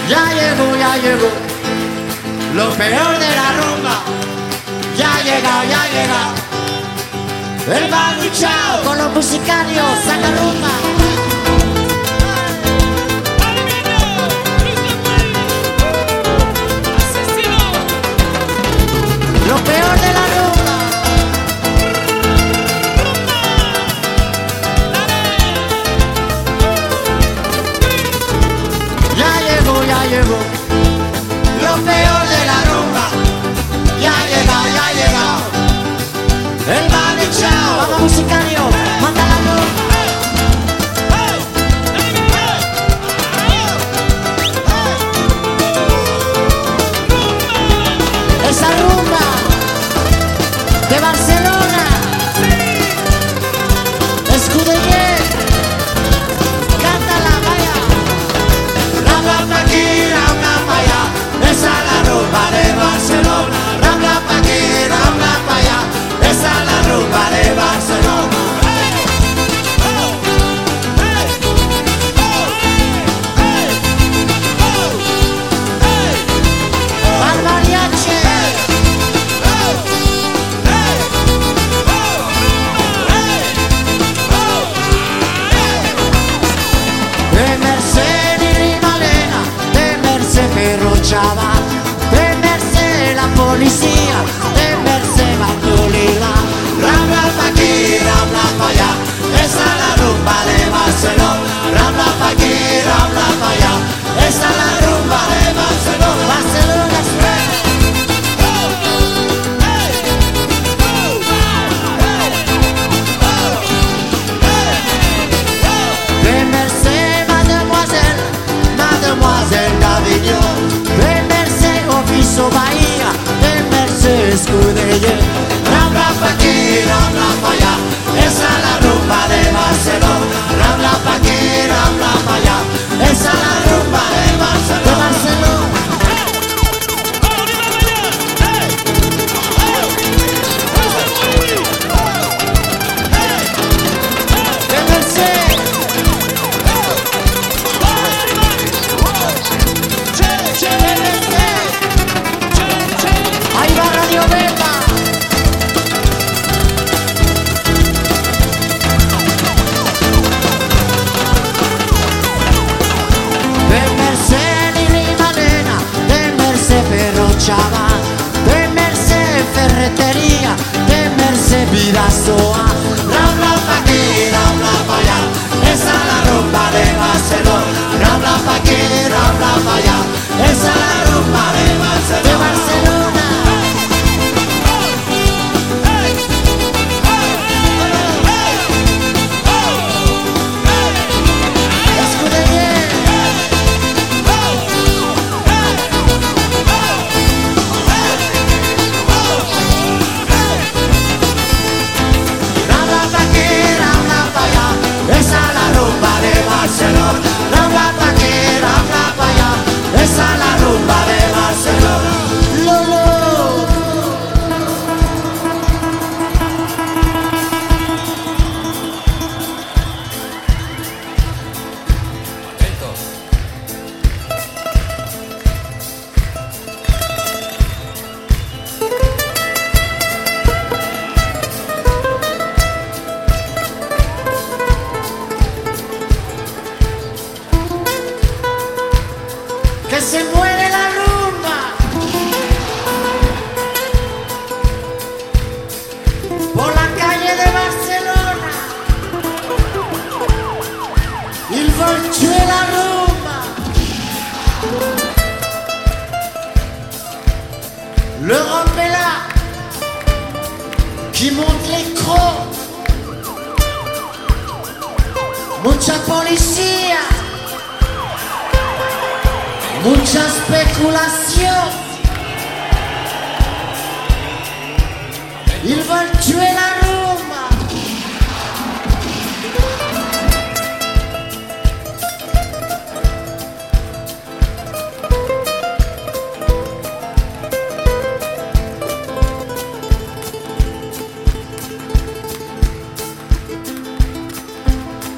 Ya llegó, lo peor de la rumba. Ya ha llegado, el Manu Chao con los musicarios, saca rumba. Lo peor de la rumba. Ya llegó, lo peor de la rumba. Ya ha llegado, el Manu Chao. Vamos musicario, manda la rumba. Esa rumba de Barcelona, Escudellé, cántala, vaya. Rambla pa' aquí, rambla pa' allá, esa es la rumba de Barcelona. Rambla pa' aquí, rambla pa' allá, esa es la rumba de Barcelona. Al mariachi. Chava, temerse la policía, temerse Bandolera. Rambla pa' aquí, rambla pa' allá, esa es la rumba de Barcelona. Rambla pa' aquí, rambla pa' allá, esa es la rumba de Barcelona. Barcelona Express. Temerse mademoiselle, mademoiselle d'Avignon. Oficio Bahía, temerse Escudellé. Rambla pa' aquí, rambla pa' allá, esa es la rumba de Barcelona. Rambla pa' aquí, rambla pa' allá, esa es la rumba de Barcelona. Ahí va Radio Beta. Temerse Lili Malena, temerse Perro Chava, temerse Ferretería, temerse Vidasoa. Rambla pa' aquí, rambla pa' allá, esa es la rumba de Barcelona. Rambla pa' aquí, rambla pa' allá, esa es la rumba de Barcelona. Barcelona, rambla pa' aquí, rambla pa' allá, esa es la rumba de Barcelona. Lolo. Atentos. Que se muere la rumba. Por la calle de Barcelona. Il veut tuer la rumba. L'Europe est là, qui monte les crocs. Mucha policía. Mucha especulación. Ils veulent tuer la